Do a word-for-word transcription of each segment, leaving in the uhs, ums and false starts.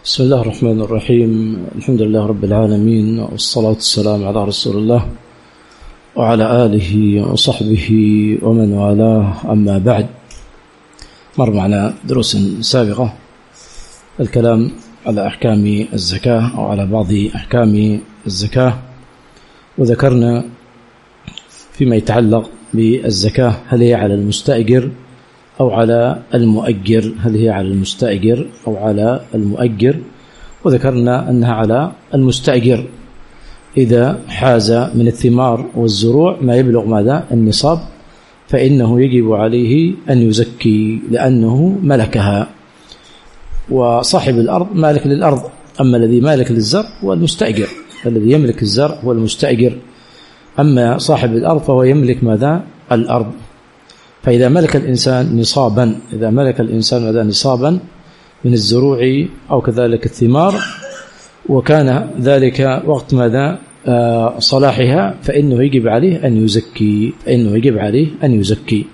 بسم الله الرحمن الرحيم. الحمد لله رب العالمين، والصلاة والسلام على رسول الله وعلى آله وصحبه ومن والاه، أما بعد. مر معنا دروس سابقة الكلام على أحكام الزكاة أو على بعض أحكام الزكاة، وذكرنا فيما يتعلق بالزكاة هل هي على المستأجر أو على المؤجر، هل هي على المستأجر أو على المؤجر، وذكرنا أنها على المستأجر إذا حاز من الثمار والزروع ما يبلغ ماذا؟ النصاب، فإنه يجب عليه أن يزكي لأنه ملكها، وصاحب الأرض مالك للأرض، أما الذي مالك للزرع هو المستأجر، الذي يملك الزرع هو المستأجر، أما صاحب الأرض فهو يملك ماذا؟ الأرض. فإذا ملك الإنسان نصابا إذا ملك الإنسان ماذا؟ نصابا من الزروع أو كذلك الثمار، وكان ذلك وقت ماذا؟ آه صلاحها، فإنه يجب عليه أن يزكي فإنه يجب عليه أن يزكي.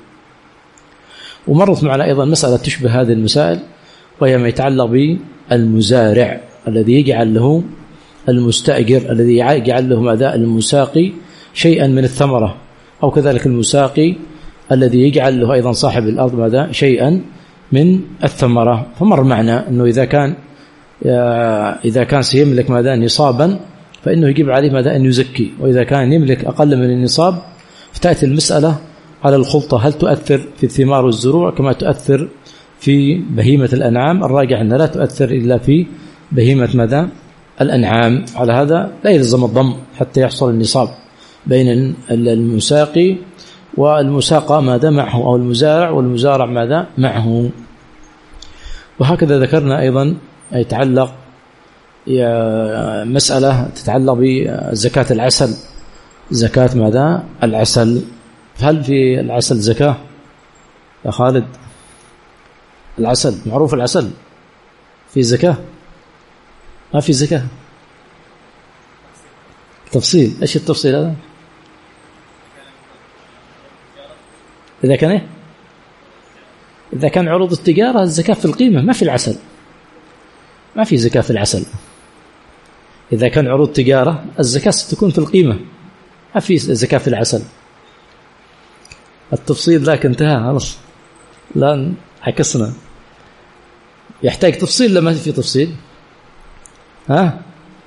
ومرت معنا أيضا مسألة تشبه هذه المسائل، وهي ما يتعلق بالمزارع الذي يجعل له المستأجر الذي يجعل له ماذا؟ المساقي شيئا من الثمرة، أو كذلك المساقي الذي يجعل له أيضا صاحب الأرض ماذا؟ شيئا من الثمرة. فمر معنا أنه إذا كان إذا كان سيملك ماذا؟ نصابا، فإنه يجب عليه ماذا؟ أن يزكي، وإذا كان يملك أقل من النصاب فتأتي المسألة على الخلطة، هل تؤثر في الثمار والزروع كما تؤثر في بهيمة الأنعام؟ الراجح أنها لا تؤثر إلا في بهيمة ماذا؟ الأنعام. على هذا لا يلزم الضم حتى يحصل النصاب بين المساقي والمساقى ماذا معه، أو المزارع والمزارع ماذا معه. وهكذا ذكرنا أيضا يتعلق مسألة تتعلق بزكاة العسل، زكاة ماذا؟ العسل. هل في العسل زكاة يا خالد؟ العسل معروف، العسل في زكاة؟ ما في زكاة. تفصيل، ايش التفصيل هذا؟ إذا كان إيه؟ إذا كان عروض التجارة الزكاة في القيمة، ما في العسل، ما في زكاة في العسل. إذا كان عروض تجارة الزكاة ستكون في القيمة، ما في زكاة في العسل. التفصيل ذاك انتهى خلاص، الآن عكسنا، يحتاج تفصيل لما في تفصيل. ها؟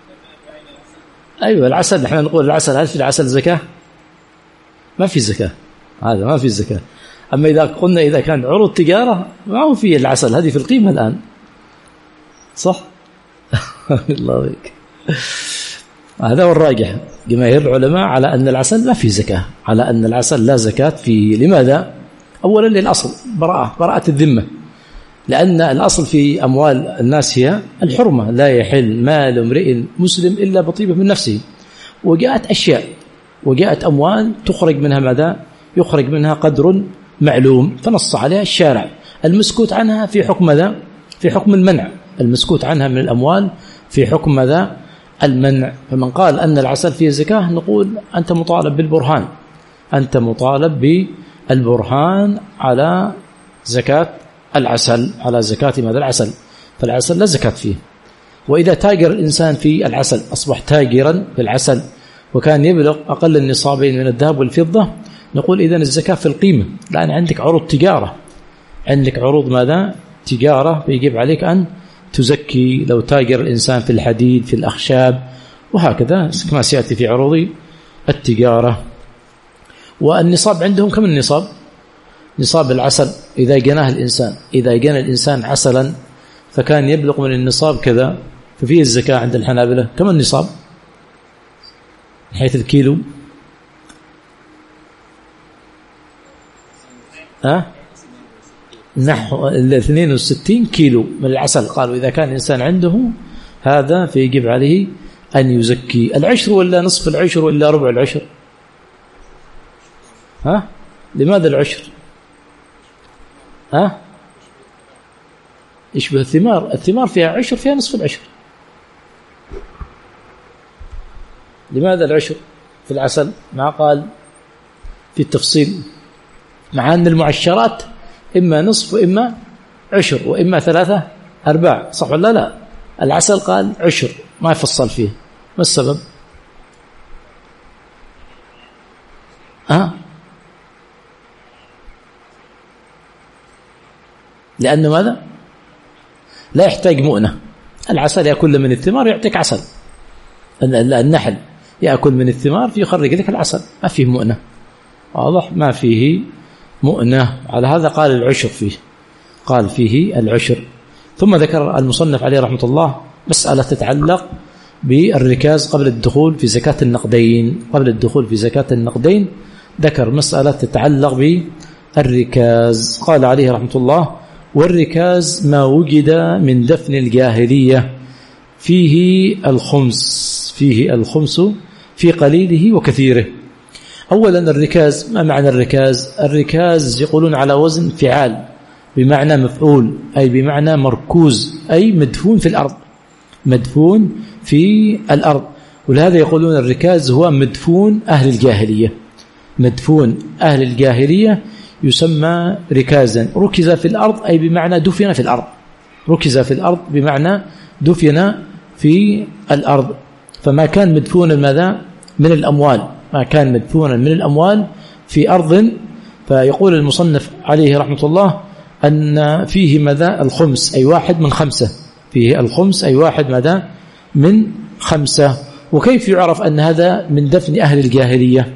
أيوة العسل، نحن نقول العسل، هل في العسل زكاة؟ ما في زكاة، هذا ما في زكاة. أما إذا قلنا إذا كان عروض تجارة ما هو في العسل، هذه في القيمة الآن، صح؟ الله بك. هذا هو الراجح جماهير العلماء على أن العسل ما في زكاة، على أن العسل لا زكاة فيه. لماذا؟ أولا للأصل براءة براءة الذمة، لأن الأصل في أموال الناس هي الحرمة، لا يحل مال امرئ مسلم إلا بطيبة من نفسه. وجاءت أشياء وجاءت أموال تخرج منها ماذا؟ يخرج منها قدر معلوم، فنص عليها الشارع. المسكوت عنها في حكم ماذا؟ في حكم المنع. المسكوت عنها من الأموال في حكم ماذا؟ المنع. فمن قال أن العسل فيه زكاة نقول أنت مطالب بالبرهان، أنت مطالب بالبرهان على زكاة العسل، على زكاة ماذا؟ العسل. فالعسل لا زكاة فيه. وإذا تاجر الإنسان في العسل، أصبح تاجرا في العسل وكان يبلغ أقل النصابين من الذهب والفضة، نقول إذن الزكاة في القيمة، لأن عندك عروض تجارة، عندك عروض ماذا؟ تجارة، فيجب عليك أن تزكي. لو تاجر الإنسان في الحديد، في الأخشاب، وهكذا كما سيأتي في عروض التجارة. والنصاب عندهم كم النصاب؟ نصاب العسل إذا جناه الإنسان، إذا جنى الإنسان عسلا فكان يبلغ من النصاب كذا، ففيه الزكاة عند الحنابلة. كم النصاب حيث الكيلو؟ ها؟ نحو الاثنين وستين كيلو من العسل. قالوا إذا كان الإنسان عنده هذا فيجب عليه أن يزكي. العشر ولا نصف العشر ولا ربع العشر؟ ها؟ لماذا العشر؟ ها؟ يشبه الثمار، الثمار فيها عشر، فيها نصف العشر. لماذا العشر في العسل؟ ما قال في التفصيل، مع أن المعشرات إما نصف وإما عشر وإما ثلاثة أرباع، صح ولا لا؟ العسل قال عشر، ما يفصل فيه. ما السبب؟ أه؟ لأنه ماذا؟ لا يحتاج مؤنة. العسل يأكل من الثمار يعطيك عسل، النحل يأكل من الثمار فيخرج لك العسل، ما فيه مؤنة. واضح؟ ما فيه مؤنة. على هذا قال العشر فيه، قال فيه العشر. ثم ذكر المصنف عليه رحمة الله مسألة تتعلق بالركاز قبل الدخول في زكاة النقدين. قبل الدخول في زكاة النقدين ذكر مسألة تتعلق بالركاز. قال عليه رحمة الله: والركاز ما وجد من دفن الجاهلية فيه الخمس، فيه الخمس في قليله وكثيره. أولا الركاز، ما معنى الركاز؟ الركاز يقولون على وزن فعال، بمعنى مفعول، أي بمعنى مركوز، أي مدفون في الأرض، مدفون في الأرض. ولهذا يقولون الركاز هو مدفون أهل الجاهلية. مدفون أهل الجاهلية يسمى ركازا. ركز في الأرض أي بمعنى دفن في الأرض، ركز في الأرض بمعنى دفن في الأرض. فما كان مدفونا ماذا؟ من الأموال، ما كان مدفونا من الأموال في أرض. فيقول المصنف عليه رحمة الله أن فيه ماذا؟ الخمس، أي واحد من خمسة. فيه الخمس أي واحد ماذا؟ من خمسة. وكيف يعرف أن هذا من دفن أهل الجاهلية؟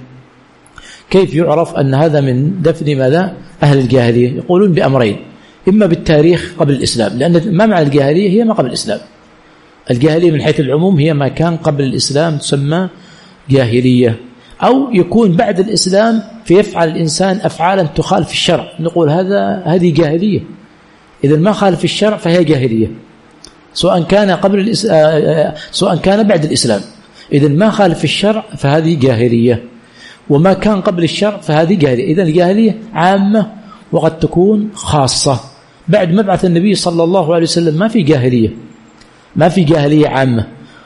كيف يعرف أن هذا من دفن ماذا؟ أهل الجاهلية؟ يقولون بأمرين: إما بالتاريخ قبل الإسلام، لأن ما معنى الجاهلية؟ هي ما قبل الإسلام. الجاهلية من حيث العموم هي ما كان قبل الإسلام تسمى جاهلية. أو يكون بعد الإسلام فيفعل الإنسان أفعالا تخالف الشرع، نقول هذا هذه جاهلية. إذا ما خالف الشرع فهي جاهلية، سواء كان قبل الإس... سواء كان بعد الإسلام. إذا ما خالف الشرع فهذه جاهلية، وما كان قبل الشرع فهذه جاهلية. إذا الجاهلية عامة وقد تكون خاصة. بعد مبعث النبي صلى الله عليه وسلم ما في جاهلية، ما في جاهلية عامة.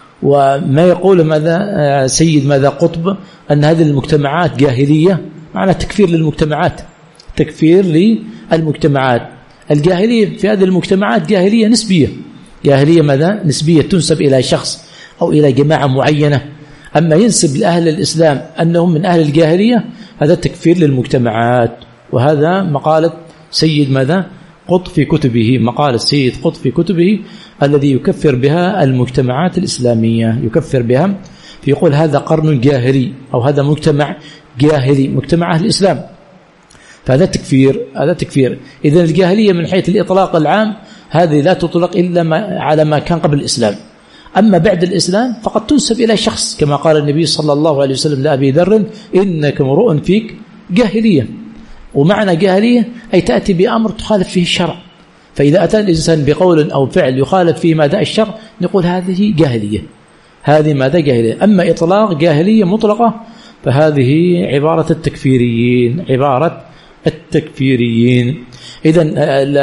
وما يقول ماذا سيد ماذا قطب أن هذه المجتمعات جاهلية، معنى تكفير للمجتمعات، تكفير للمجتمعات. الجاهلية في هذه المجتمعات جاهلية نسبية، جاهلية ماذا؟ نسبية، تنسب إلى شخص أو إلى جماعة معينة. أما ينسب لأهل الإسلام أنهم من أهل الجاهلية هذا تكفير للمجتمعات. وهذا مقالة سيد ماذا؟ قطب في كتبه، مقالة سيد قطب في كتبه الذي يكفر بها المجتمعات الإسلامية، يكفر بها، فيقول هذا قرن جاهلي أو هذا مجتمع جاهلي، مجتمع أهل الإسلام. فهذا تكفير، هذا تكفير. إذن الجاهلية من حيث الإطلاق العام هذه لا تطلق إلا ما على ما كان قبل الإسلام. أما بعد الإسلام فقد تنسب إلى شخص، كما قال النبي صلى الله عليه وسلم لأبي ذر: إنك امرؤ فيك جاهلية. ومعنى جاهلية أي تأتي بأمر تخالف فيه الشرع. فإذا أتى الإنسان بقول أو فعل يخالف فيه ماذا؟ الشرع، نقول هذه جاهلية، هذه ماذا؟ جاهلية. أما إطلاق جاهلية مطلقة فهذه عبارة التكفيريين، عبارة التكفيريين. إذن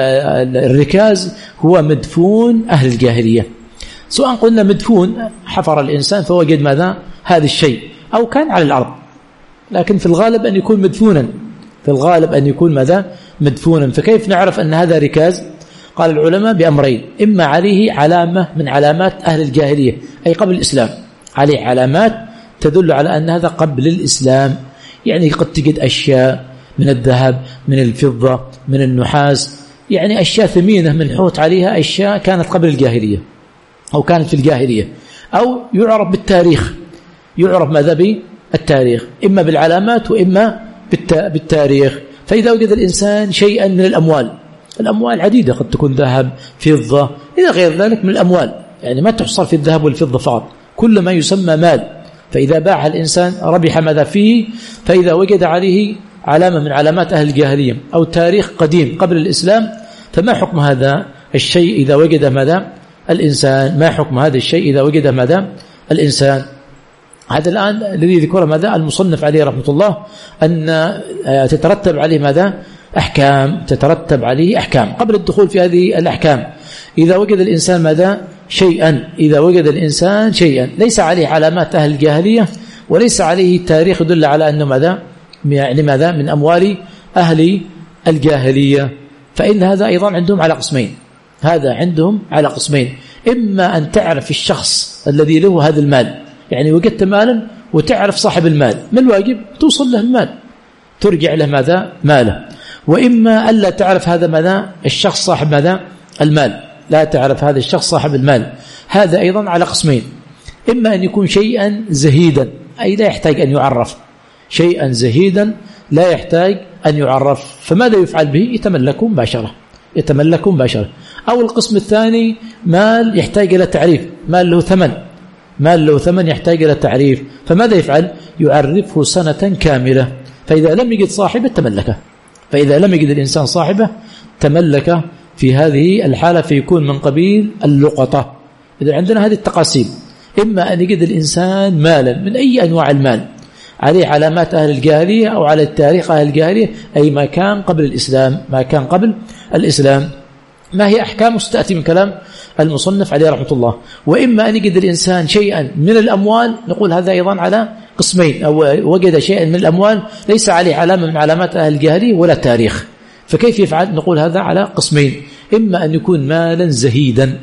الركاز هو مدفون أهل الجاهلية، سواء قلنا مدفون حفر الإنسان فوجد ماذا؟ هذا الشيء، أو كان على الأرض، لكن في الغالب أن يكون مدفونا، في الغالب أن يكون ماذا؟ مدفونا. فكيف نعرف أن هذا ركاز؟ قال العلماء بأمرين: إما عليه علامة من علامات أهل الجاهلية أي قبل الإسلام، عليه علامات تدل على أن هذا قبل الإسلام، يعني قد تجد أشياء من الذهب، من الفضة، من النحاس، يعني أشياء ثمينة منحوت عليها، أشياء كانت قبل الجاهلية أو كانت في الجاهلية. أو يعرف بالتاريخ، يعرف ماذا؟ بالتاريخ، إما بالعلامات وإما بالتاريخ. فإذا وجد الإنسان شيئا من الأموال، الأموال عديدة، قد تكون ذهب، فضة، إلى غير ذلك من الأموال، يعني ما تحصل في الذهب والفضة فقط، كل ما يسمى مال. فإذا باع الإنسان ربح ماذا فيه. فإذا وجد عليه علامة من علامات أهل الجاهلية أو تاريخ قديم قبل الإسلام، فما حكم هذا الشيء إذا وجد ماذا؟ الإنسان، ما حكم هذا الشيء إذا وجد ماذا؟ الإنسان. هذا الآن الذي ذكر ماذا؟ المصنف عليه رحمة الله أن تترتب عليه ماذا؟ أحكام، تترتب عليه أحكام. قبل الدخول في هذه الأحكام، إذا وجد الإنسان ماذا؟ شيئا، إذا وجد الإنسان شيئا ليس عليه علامات أهل الجاهلية وليس عليه تاريخ يدل على أنه ماذا؟ يعني ماذا؟ من أموال أهل الجاهلية، فإن هذا أيضا عندهم على قسمين، هذا عندهم على قسمين: إما أن تعرف الشخص الذي له هذا المال، يعني وجدت مالا وتعرف صاحب المال، ما الواجب؟ توصل له المال، ترجع له ماذا؟ ماله. وإما ألا تعرف هذا ماذا؟ الشخص صاحب ماذا؟ المال، لا تعرف هذا الشخص صاحب المال. هذا أيضا على قسمين، إما أن يكون شيئا زهيدا أي لا يحتاج أن يعرف، شيئا زهيدا لا يحتاج أن يعرف، فماذا يفعل به؟ يتملك مباشرة، يتملك مباشرة. أو القسم الثاني مال يحتاج إلى تعريف، مال له ثمن، مال له ثمن يحتاج إلى تعريف، فماذا يفعل؟ يعرفه سنة كاملة، فإذا لم يجد صاحبه تملكه، فإذا لم يجد الإنسان صاحبه تملكه في هذه الحالة، فيكون من قبيل اللقطة. إذا عندنا هذه التقاسيم، إما أن يجد الإنسان مالا من أي أنواع المال عليه علامات أهل الجاهلية أو على التاريخ أهل الجاهلية، أي ما كان قبل الإسلام، ما كان قبل الإسلام. ما هي أحكام ستأتي من كلام المصنف عليه رحمة الله. وإما أن يجد الإنسان شيئا من الأموال، نقول هذا أيضا على قسمين، أو وجد شيئا من الأموال ليس عليه علامة من علامات أهل الجاهلية ولا تاريخ، فكيف يفعل؟ نقول هذا على قسمين، إما أن يكون مالا زهيدا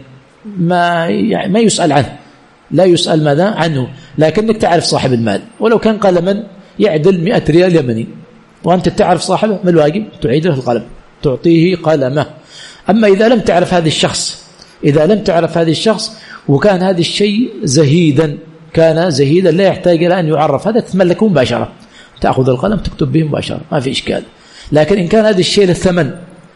ما يعني ما يسأل عنه، لا يسأل ماذا عنه، لكنك تعرف صاحب المال، ولو كان قلما يعدل مئة ريال يمني وأنت تعرف صاحبه، ما الواجب؟ تعيد له القلم، تعطيه قلمه. أما إذا لم تعرف هذا الشخص، إذا لم تعرف هذا الشخص وكان هذا الشيء زهيدا، كان زهيدا لا يحتاج إلى أن يعرف، هذا تتملكه مباشرة، تأخذ القلم تكتب به مباشرة، ما في إشكال. لكن إن كان هذا الشيء للثمن،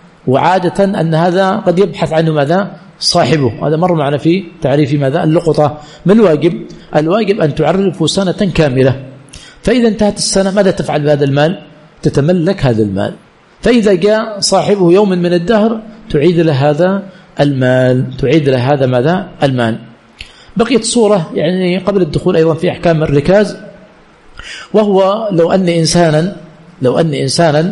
وعادة أن هذا قد يبحث عنه ماذا؟ صاحبه، هذا مر معنا في تعريف ماذا؟ اللقطة. ما الواجب؟ الواجب أن تعرفه سنة كاملة، فإذا انتهت السنة ماذا تفعل بهذا المال؟ تتملك هذا المال، فإذا جاء صاحبه يوم من الدهر تعيد له هذا المال، تعيد له هذا ماذا؟ المال. بقيت صورة يعني قبل الدخول أيضا في أحكام الركاز، وهو لو أن إنسانا لو أن إنسانا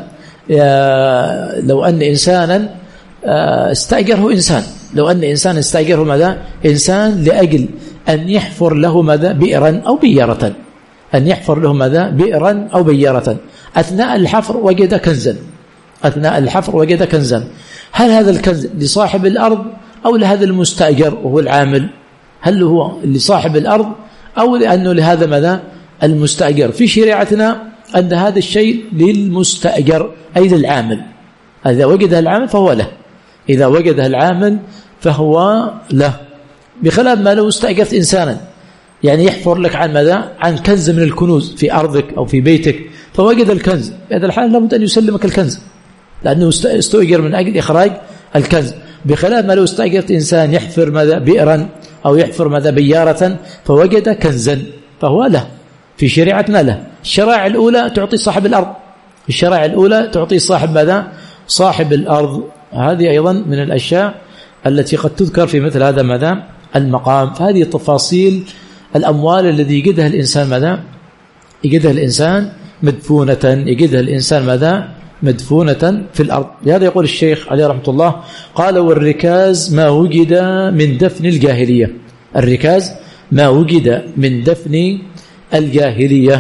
لو أن إنسانا استأجره إنسان لو أن إنسان استأجره ماذا؟ إنسان لأجل أن يحفر له ماذا؟ بئرا أو بيارة، أن يحفر له ماذا؟ بئرا أو بيارة. أثناء الحفر وجد كنزا، أثناء الحفر وجد كنزا، هل هذا الكنز لصاحب الأرض أو لهذا المستأجر وهو العامل؟ هل هو لصاحب الأرض أو لأنه لهذا ماذا؟ المستأجر. في شريعتنا أن هذا الشيء للمستأجر أي للعامل، إذا وجده العامل فهو له، إذا وجده العامل فهو له، بخلاف ما لو استأجرت إنسانا يعني يحفر لك عن ماذا؟ عن كنز من الكنوز في أرضك أو في بيتك، فوجد الكنز، هذا الحال لابد أن يسلمك الكنز، لأنه استأجر من أجل إخراج الكنز، بخلاف ما لو استأجرت إنسان يحفر ماذا؟ بئرا أو يحفر ماذا؟ بيارة، فوجد كنزا فهو له. في شريعتنا له. الشرائع الأولى تعطي صاحب الأرض، الشرائع الأولى تعطي صاحب ماذا؟ صاحب الأرض. هذه أيضا من الأشياء التي قد تذكر في مثل هذا ماذا؟ المقام. فهذه تفاصيل الأموال الذي يجدها الإنسان ماذا؟ يجدها الإنسان مدفونة، يجدها الإنسان ماذا؟ مدفونة في الأرض. لهذا يقول الشيخ عليه رحمة الله قال: والركاز ما وجد من دفن الجاهلية، الركاز ما وجد من دفن الجاهلية.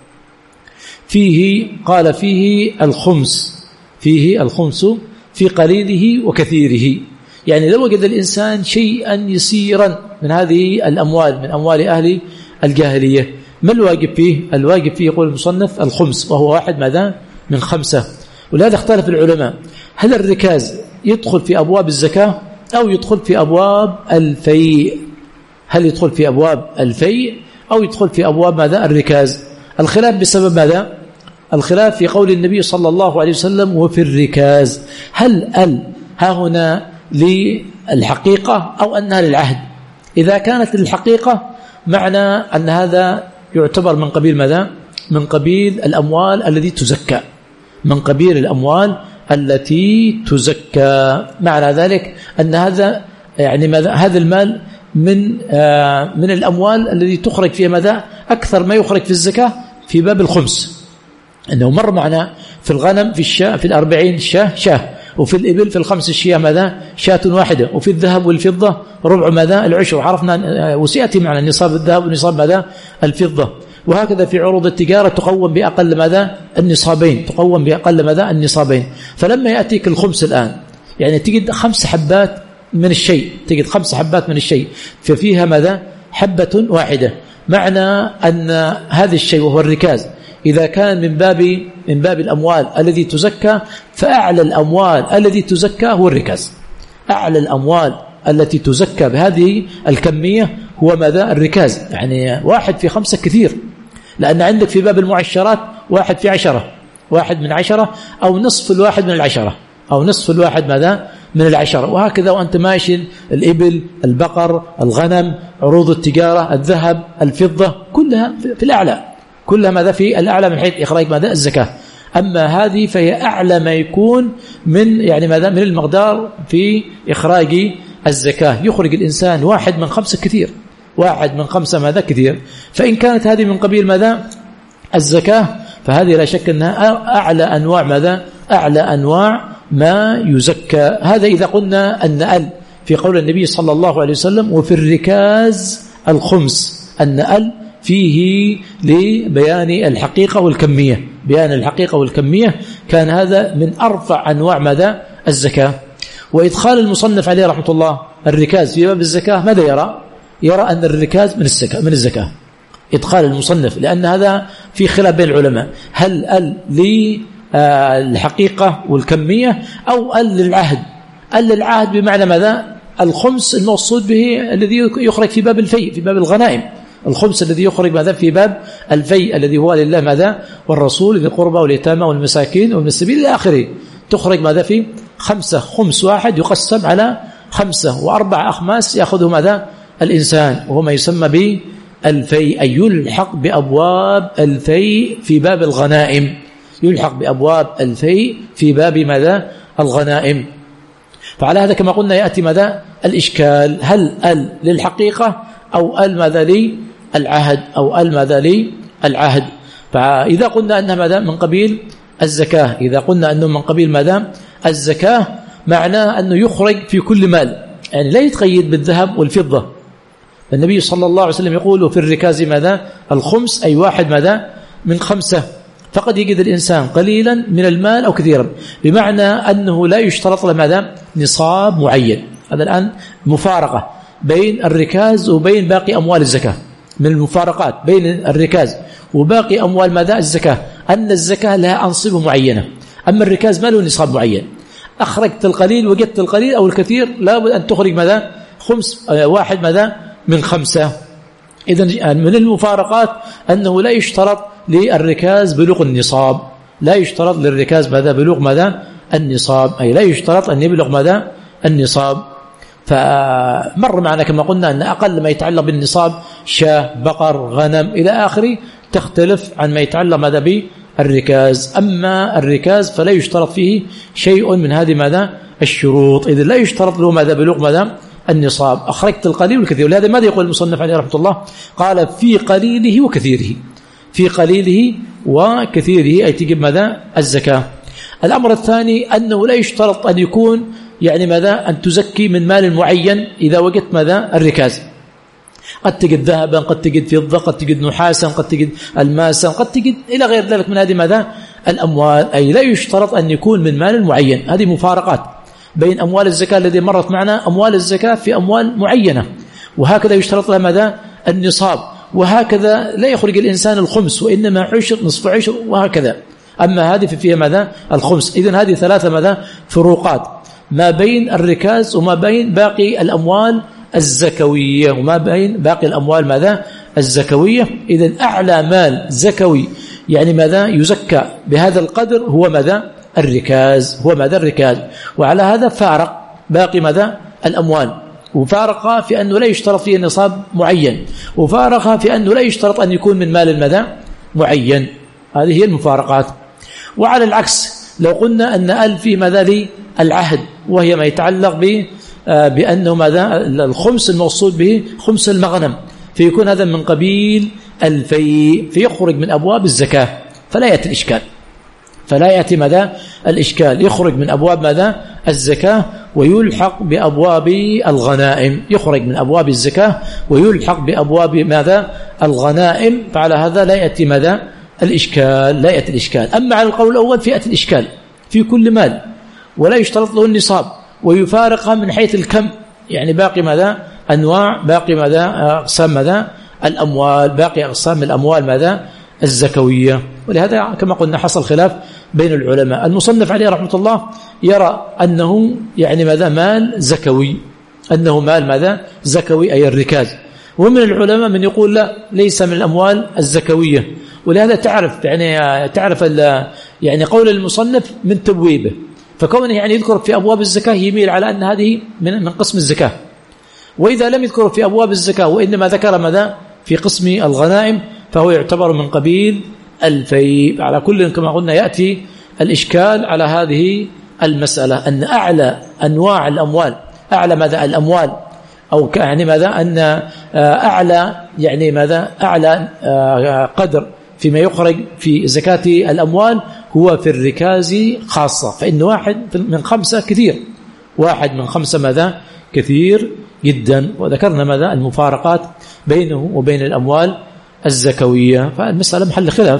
فيه قال فيه الخمس، فيه الخمس في قليله وكثيره، يعني لو وجد الإنسان شيئا يسيرا من هذه الأموال من أموال أهل الجاهلية، ما الواجب فيه؟ الواجب فيه يقول المصنف الخمس، وهو واحد ماذا؟ من خمسة. ولهذا اختلف العلماء هل الركاز يدخل في أبواب الزكاة أو يدخل في أبواب الفيء؟ هل يدخل في أبواب الفيء أو يدخل في أبواب ماذا؟ الركاز. الخلاف بسبب ماذا؟ الخلاف في قول النبي صلى الله عليه وسلم وفي الركاز، هل ال ها هنا للحقيقة أو أنها للعهد؟ إذا كانت للحقيقة معنى أن هذا يعتبر من قبيل ماذا؟ من قبيل الأموال التي تزكى، من قبيل الأموال التي تزكى. معنى ذلك أن هذا يعني ماذا؟ هذا المال من آه من الأموال التي تخرج فيها ماذا؟ أكثر ما يخرج في الزكاة في باب الخمس، أنه مر معنا في الغنم في الشاة في الأربعين شاه شاه، وفي الإبل في الخمس الشياه ماذا؟ شاة واحدة، وفي الذهب والفضة ربع ماذا؟ العشر. عرفنا وسيأتي معنا نصاب الذهب ونصاب ماذا؟ الفضة. وهكذا في عروض التجارة تقوم بأقل ماذا؟ النصابين، تقوم بأقل ماذا؟ النصابين. فلما يأتيك الخمس الآن يعني تجد خمس حبات من الشيء، تجد خمس حبات من الشيء ففيها ماذا؟ حبة واحدة. معنى أن هذا الشيء وهو الركاز إذا كان من باب من باب الأموال الذي تزكى، فأعلى الأموال الذي تزكى هو الركاز. أعلى الأموال التي تزكى بهذه الكمية هو ماذا؟ الركاز. يعني واحد في خمسة كثير، لأن عندك في باب المعشرات واحد في عشرة، واحد من عشرة أو نصف الواحد من العشرة، أو نصف الواحد ماذا؟ من العشرة. وهكذا وأنت ماشي الإبل، البقر، الغنم، عروض التجارة، الذهب، الفضة، كلها في الأعلى، كلها ماذا؟ في الأعلى من حيث إخراج ماذا؟ الزكاة. أما هذه فهي أعلى ما يكون من يعني ماذا؟ من المقدار في إخراج الزكاة. يخرج الإنسان واحد من خمسة كثير، واحد من خمسة ماذا؟ كثير. فإن كانت هذه من قبيل ماذا؟ الزكاة، فهذه لا شك أنها أعلى أنواع ماذا؟ أعلى أنواع ما يزكى. هذا إذا قلنا أن ال في قول النبي صلى الله عليه وسلم وفي الركاز الخمس، أن ال فيه لبيان الحقيقة والكمية، بيان الحقيقة والكمية، كان هذا من أرفع أنواع ماذا؟ الزكاة. وإدخال المصنف عليه رحمة الله الركاز في باب الزكاة، ماذا يرى؟ يرى أن الركاز من الزكاة، من الزكاة إدخال المصنف، لأن هذا في خلاف بين العلماء، هل ال للحقيقة والكمية أو ال للعهد؟ ال للعهد بمعنى ماذا؟ الخمس المقصود به الذي يخرج في باب الفيء، في باب الغنائم، الخمس الذي يخرج ماذا؟ في باب الفيء الذي هو لله ماذا؟ والرسول ذي القربى واليتامى والمساكين وابن السبيل إلى آخره. تخرج ماذا؟ في خمسة، خمس واحد يقسم على خمسة، وأربع أخماس يأخذه ماذا؟ الإنسان، وهو ما يسمى بالفيء، أي يلحق بأبواب الفيء في باب الغنائم، يلحق بأبواب الفيء في باب ماذا؟ الغنائم. فعلى هذا كما قلنا يأتي ماذا؟ الإشكال، هل ال للحقيقة أو ال ماذا؟ للعهد، أو ال ماذا؟ للعهد. فإذا قلنا أنها ماذا؟ من قبيل الزكاة، إذا قلنا أنه من قبيل ماذا؟ الزكاة، معناه أنه يخرج في كل مال، يعني لا يتقيد بالذهب والفضة. النبي صلى الله عليه وسلم يقول في الركاز ماذا؟ الخمس، أي واحد ماذا؟ من خمسة. فقد يجد الإنسان قليلا من المال أو كثيرا، بمعنى أنه لا يشترط له ماذا؟ نصاب معين. هذا الآن مفارقة بين الركاز وبين باقي أموال الزكاة. من المفارقات بين الركاز وباقي أموال ماذا؟ الزكاة، أن الزكاة لها أنصبة معينة، أما الركاز ما له نصاب معين. أخرجت القليل وجدت القليل أو الكثير، لابد أن تخرج ماذا؟ خمس واحد ماذا؟ من خمسة. إذن من المفارقات أنه لا يشترط للركاز بلوغ النصاب، لا يشترط للركاز ماذا؟ بلوغ ماذا؟ النصاب، أي لا يشترط أن يبلغ ماذا؟ النصاب. فمر معنا كما قلنا أن أقل ما يتعلق بالنصاب شاة، بقر، غنم إلى آخره، تختلف عن ما يتعلق ماذا؟ بالركاز. أما الركاز فلا يشترط فيه شيء من هذه ماذا؟ الشروط، إذن لا يشترط له ماذا؟ بلوغ ماذا؟ النصاب. أخرجت القليل والكثير، ولهذا ماذا يقول المصنف عليه رحمة الله؟ قال في قليله وكثيره، في قليله وكثيره، أي تجب ماذا؟ الزكاة. الأمر الثاني أنه لا يشترط أن يكون يعني ماذا؟ أن تزكي من مال معين إذا وجدت ماذا؟ الركاز. قد تجد ذهبا، قد تجد فضة، قد تجد نحاسا، قد تجد الماسا، قد تجد إلى غير ذلك من هذه ماذا؟ الأموال، أي لا يشترط أن يكون من مال معين. هذه مفارقات بين أموال الزكاة الذي مرت معنا، أموال الزكاة في أموال معينة، وهكذا يشترط لها ماذا؟ النصاب، وهكذا لا يخرج الإنسان الخمس، وإنما عشر، نصف عشر، وهكذا. أما هذه فيها ماذا؟ الخمس. إذن هذه ثلاثة ماذا؟ فروقات ما بين الركاز وما بين باقي الأموال الزكوية، وما بين باقي الأموال ماذا؟ الزكوية. إذن أعلى مال زكوي يعني ماذا؟ يزكى بهذا القدر هو ماذا؟ الركاز، هو ماذا؟ الركاز. وعلى هذا فارق باقي ماذا؟ الأموال، وفارقها في أنه لا يشترط فيه نصاب معين، وفارقها في أنه لا يشترط أن يكون من مال الماذا؟ معين. هذه هي المفارقات. وعلى العكس لو قلنا أن أل في ماذا؟ لي العهد، وهي ما يتعلق به بأنه ماذا؟ الخمس الموصول به خمس المغنم، فيكون هذا من قبيل الفيء، فيخرج من أبواب الزكاة، فلا يأتي الإشكال، فلا يأتي ماذا؟ الإشكال، يخرج من أبواب ماذا؟ الزكاة ويلحق بأبواب الغنائم، يخرج من أبواب الزكاة ويلحق بأبواب ماذا؟ الغنائم. فعلى هذا لا يأتي ماذا؟ الإشكال، لا يأتي الإشكال. أما على القول الأول فيأتي الإشكال في كل مال، ولا يشترط له النصاب، ويفارقها من حيث الكم، يعني باقي ماذا أنواع، باقي ماذا أقسام ماذا الأموال، باقي أقسام الأموال ماذا الزكوية. ولهذا كما قلنا حصل خلاف بين العلماء. المصنف عليه رحمة الله يرى أنه يعني ماذا مال زكوي، أنه مال ماذا زكوي أي الركاز. ومن العلماء من يقول لا ليس من الأموال الزكوية. ولهذا تعرف يعني تعرف يعني قول المصنف من تبويبه، فكونه يعني يذكر في أبواب الزكاة يميل على أن هذه من من قسم الزكاة. وإذا لم يذكر في أبواب الزكاة وإنما ذكر ماذا في قسم الغنائم فهو يعتبر من قبيل الفيء. على كل كما قلنا يأتي الإشكال على هذه المسألة أن أعلى أنواع الأموال، أعلى ماذا الأموال أو يعني ماذا أن أعلى يعني ماذا أعلى قدر فيما يخرج في زكاة الأموال هو في الركاز خاصة، فإن واحد من خمسة كثير، واحد من خمسة ماذا كثير جدا. وذكرنا ماذا المفارقات بينه وبين الأموال الزكوية. فالمسألة محل خلاف،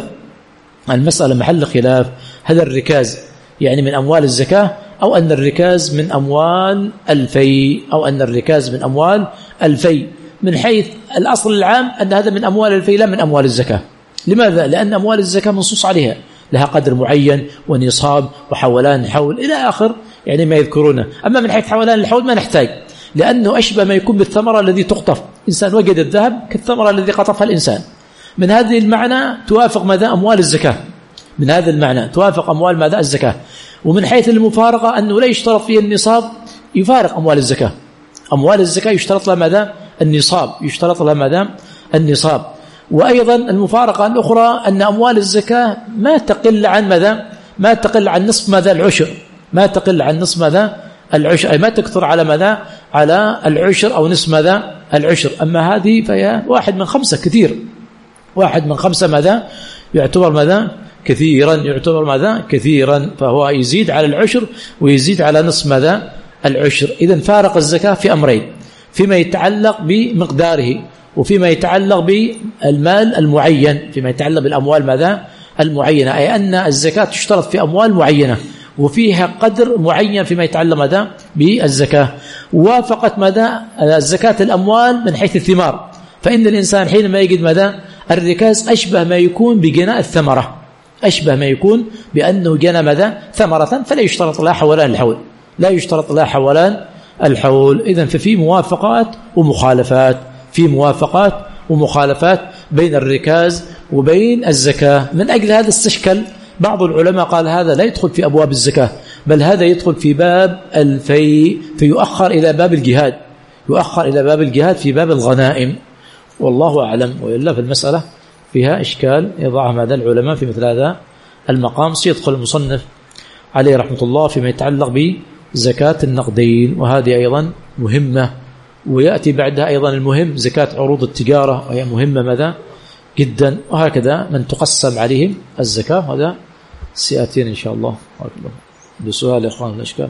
المسألة محل خلاف هل الركاز يعني من أموال الزكاة أو أن الركاز من أموال الفيء، أو أن الركاز من أموال الفيء. من حيث الأصل العام أن هذا من أموال الفيء لا من أموال الزكاة. لماذا؟ لأن أموال الزكاة منصوص عليها، لها قدر معين ونصاب وحولان الحول إلى آخر يعني ما يذكرونه. أما من حيث حولان الحول ما نحتاج، لأنه أشبه ما يكون بالثمرة الذي تقطف. إنسان وجد الذهب كالثمرة الذي قطفها الإنسان. من هذه المعنى توافق ماذا أموال الزكاة، من هذا المعنى توافق أموال ماذا الزكاة. ومن حيث المفارقة أنه لا يشترط فيه النصاب، يفارق أموال الزكاة. أموال الزكاة يشترط لها ماذا النصاب، يشترط لها ماذا النصاب. وأيضا المفارقة الأخرى أن أموال الزكاة ما تقل عن ماذا ما تقل عن نصف ماذا العشر، ما تقل عن نصف ماذا العشر، أي ما تكثر على ماذا على العشر أو نصف ماذا العشر. أما هذه فهي واحد من خمسة كثير، واحد من خمسة ماذا يعتبر ماذا كثيرا، يعتبر ماذا كثيرا، فهو يزيد على العشر ويزيد على نصف ماذا العشر. إذن فارق الزكاة في أمرين، فيما يتعلق بمقداره وفيما يتعلق بالمال المعين، فيما يتعلق بالأموال ماذا المعينة، أي أن الزكاة تشترط في أموال معينة وفيها قدر معين فيما يتعلق ماذا بالزكاة. وافقت ماذا الزكاة الأموال من حيث الثمار، فإن الإنسان حينما يجد ماذا الركاز أشبه ما يكون بجناء الثمرة، أشبه ما يكون بأنه جنى ماذا ثمرة، فلا يشترط لها حولان الحول، لا يشترط لها حولان الحول. إذن ففي موافقات ومخالفات، في موافقات ومخالفات بين الركاز وبين الزكاة. من أجل هذا استشكل بعض العلماء قال هذا لا يدخل في أبواب الزكاة، بل هذا يدخل في باب الفيء، فيؤخر إلى باب الجهاد، يؤخر إلى باب الجهاد في باب الغنائم. والله أعلم. وإلا في المسألة فيها إشكال يضعها ماذا العلماء في مثل هذا المقام. سيدخل المصنف عليه رحمة الله فيما يتعلق بزكاة النقدين، وهذه أيضا مهمة. ويأتي بعدها أيضا المهم زكاة عروض التجارة، وهي مهمة ماذا جدا. وهكذا من تقسم عليهم الزكاة، هذا سيأتينا إن شاء الله. بسؤال يا إخوان الأشكال.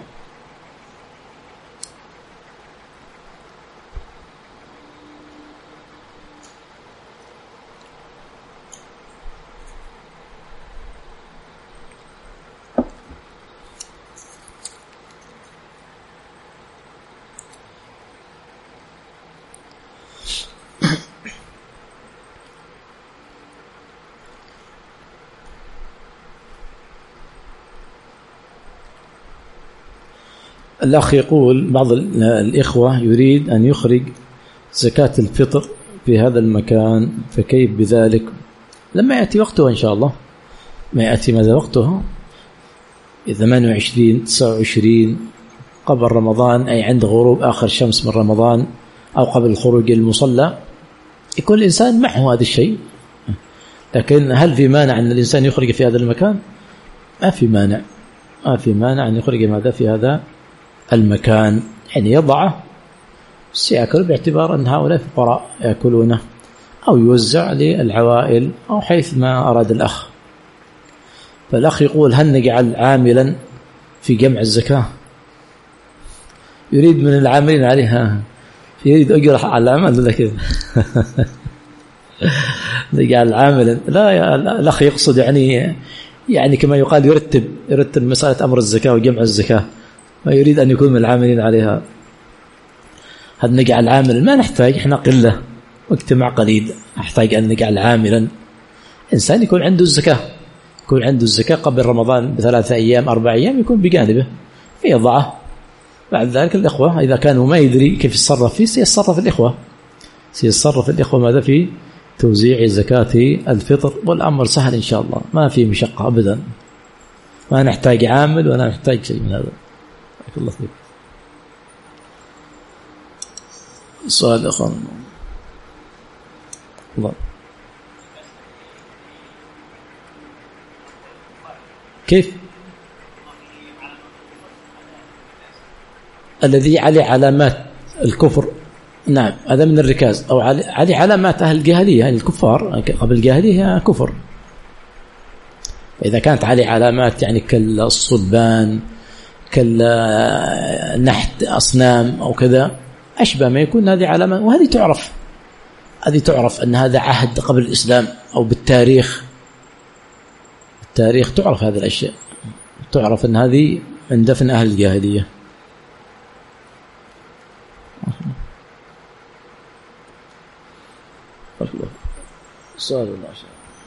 الأخ يقول بعض الإخوة يريد أن يخرج زكاة الفطر في هذا المكان، فكيف بذلك؟ لما يأتي وقتها إن شاء الله، ما يأتي ماذا وقتها ثمانية وعشرين تسعة وعشرين قبل رمضان، أي عند غروب آخر شمس من رمضان أو قبل الخروج المصلى، يكون الإنسان معه هذا الشيء. لكن هل في مانع أن الإنسان يخرج في هذا المكان؟ ما في مانع، ما في مانع أن يخرج ماذا في هذا المكان، يعني يضعه سيأكل باعتبار أن هؤلاء فقراء يأكلونه، أو يوزع للعوائل أو حيث ما أراد الأخ. فالأخ يقول هل نجعل عاملا في جمع الزكاة؟ يريد من العاملين عليها، يريد أجر على العمل ولا كذا؟ نجعل عاملا، لا يا الأخ يقصد يعني يعني كما يقال يرتب يرتب مسألة أمر الزكاة وجمع الزكاة، ما يريد أن يكون من العاملين عليها. هل نجعل عاملا؟ ما نحتاج، احنا قلة واجتماع قليل، نحتاج أن نجعل عاملا إنسان يكون عنده الزكاة، يكون عنده الزكاة قبل رمضان بثلاثة أيام أربع أيام يكون بجانبه فيضعه. بعد ذلك الإخوة إذا كانوا ما يدري كيف يتصرف فيه سيتصرف الإخوة سيتصرف الإخوة ماذا في توزيع زكاة الفطر، والأمر سهل إن شاء الله، ما في مشقة أبدا، ما نحتاج عامل ولا نحتاج شيء من هذا. الله فيك. سؤال أخر. الله. كيف الذي عليه علامات الكفر؟ نعم هذا من الركاز، أو عليه علامات أهل الجاهلية، يعني الكفار قبل الجاهلية كفر. إذا كانت عليه علامات يعني كالصلبان كالنحت أصنام أو كذا أشبه ما يكون هذه علامات، وهذه تعرف، هذه تعرف أن هذا عهد قبل الإسلام، أو بالتاريخ التاريخ تعرف هذه الأشياء، تعرف أن هذه من دفن أهل الجاهلية. سؤال الله عشان.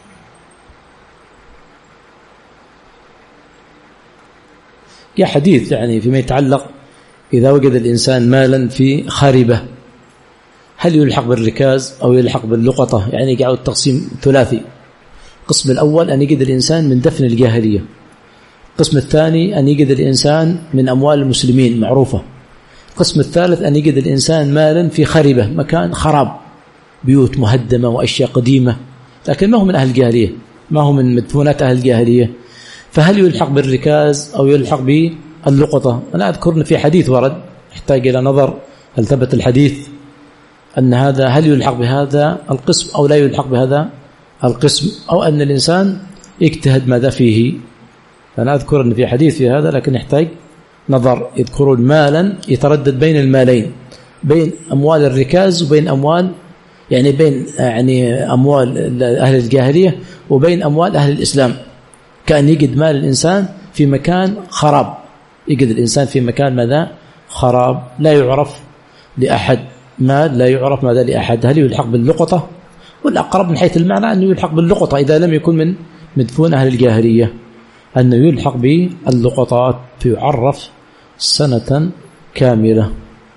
يا حديث يعني فيما يتعلق إذا وجد الإنسان مالا في خاربة هل يلحق بالركاز أو يلحق باللقطة؟ يعني يقعد التقسيم ثلاثي. القسم الأول أن يجد الإنسان من دفن الجاهلية، القسم الثاني أن يجد الإنسان من أموال المسلمين معروفة، القسم الثالث أن يجد الإنسان مالا في خربة، مكان خراب، بيوت مهدمة وأشياء قديمة، لكن ما هو من أهل الجاهلية، ما هو من مدفونات أهل الجاهلية، فهل يلحق بالركاز أو يلحق باللقطة؟ أنا أذكر أن في حديث ورد يحتاج إلى نظر، هل ثبت الحديث أن هذا هل يلحق بهذا القسم أو لا يلحق بهذا القسم، أو أن الإنسان يجتهد ماذا فيه. فأنا أذكر أن في حديث في هذا، لكن يحتاج نظر. يذكرون مالا يتردد بين المالين، بين أموال الركاز وبين أموال يعني بين يعني أموال أهل الجاهلية وبين أموال أهل الإسلام، كأن يجد مال الإنسان في مكان خراب، يجد الإنسان في مكان ماذا خراب لا يعرف لأحد، مال لا يعرف ماذا لأحد، هل يلحق باللقطة؟ والأقرب من حيث المعنى أنه يلحق باللقطة إذا لم يكن من مدفون أهل الجاهلية، أنه يلحق باللقطات فيعرف سنة كاملة.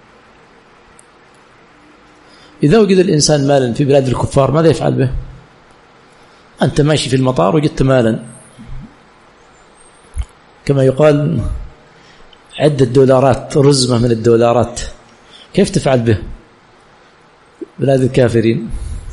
إذا وجد الإنسان مالا في بلاد الكفار ماذا يفعل به؟ أنت ماشي في المطار وجدت مالا كما يقال عدة دولارات، رزمة من الدولارات، كيف تفعل به؟ بلاد الكافرين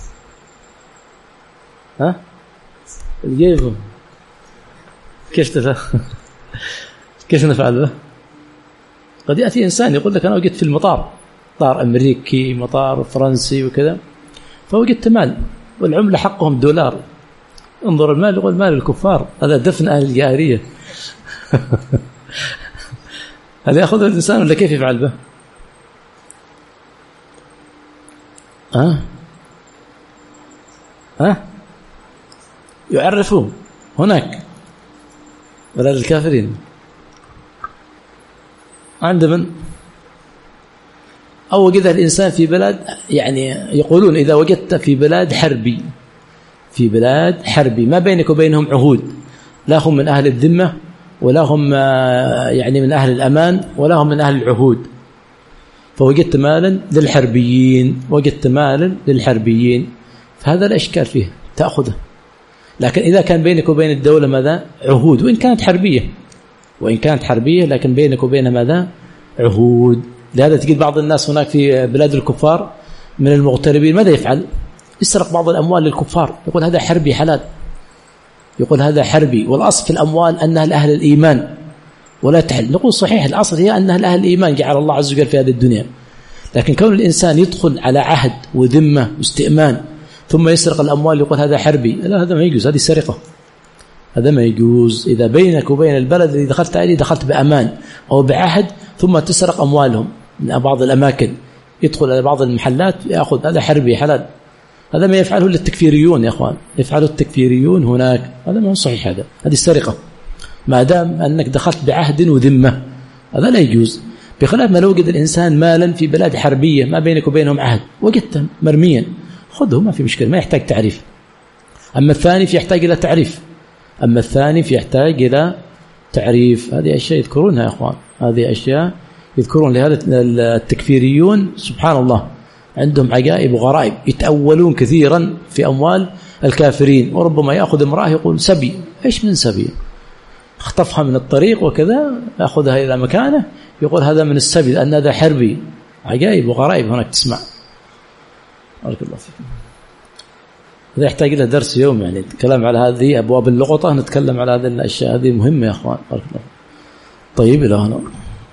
ها الجيب كيف تفعل؟ كيف نفعل به؟ قد يأتي إنسان يقول لك أنا وجدت في المطار، مطار أمريكي مطار فرنسي وكذا، فوجدت مال والعملة حقهم دولار، انظر المال يقول مال الكفار، هذا دفن أهل الجاهلية. هل يأخذه الإنسان ولا كيف يفعل به؟ ها ها يعرفوه هناك بلاد الكافرين عند من أو وجد الإنسان في بلاد، يعني يقولون إذا وجدت في بلاد حربي، في بلاد حربي ما بينك وبينهم عهود، لا هم من أهل الذمة ولا هم يعني من أهل الأمان ولا هم من أهل العهود، فوجدت مالا للحربيين، وجدت مالا للحربيين، فهذا الأشكال فيه تأخذه. لكن إذا كان بينك وبين الدولة ماذا عهود، وإن كانت حربية وإن كانت حربية لكن بينك وبينها ماذا عهود، لهذا تجد بعض الناس هناك في بلاد الكفار من المغتربين ماذا يفعل؟ يسرق بعض الأموال للكفار، يقول هذا حربي حلال، يقول هذا حربي، والأصل في الأموال أنها لأهل الإيمان ولا تحل. نقول صحيح الأصل هي أنها لأهل الإيمان جعل الله عز وجل في هذه الدنيا، لكن كون الإنسان يدخل على عهد وذمة واستئمان ثم يسرق الأموال يقول هذا حربي، لا هذا ما يجوز، هذه سرقة، هذا ما يجوز. إذا بينك وبين البلد الذي دخلت عليه دخلت بأمان أو بعهد ثم تسرق أموالهم من بعض الأماكن، يدخل على بعض المحلات يأخذ، هذا حربي حلال، هذا ما يفعله التكفيريون يا أخوان، يفعله التكفيريون هناك، هذا ما هو صحيح، هذا هذه السرقة ما دام أنك دخلت بعهد وذمة، هذا لا يجوز. بخلاف ما لو وجد الإنسان مالا في بلاد حربية ما بينك وبينهم عهد وجدته مرميا خذه ما في مشكلة ما يحتاج تعريف. أما الثاني فيحتاج إلى تعريف أما الثاني فيحتاج إلى تعريف. هذه أشياء يذكرونها يا أخوان هذه أشياء يذكرون. لهذا التكفيريون سبحان الله عندهم عجائب وغرائب يتأولون كثيرا في أموال الكافرين وربما يأخذ امرأة يقول سبي. إيش من سبي؟ اخطفها من الطريق وكذا يأخذها إلى مكانه يقول هذا من السبي لأن هذا حربي. عجائب وغرائب هناك تسمع. بارك الله فيكم. هذا يحتاج إلى درس يوم يعني نتكلم على هذه أبواب اللقطة نتكلم على هذه الأشياء هذه مهمة يا أخوان. بارك الله. طيب إلى هنا.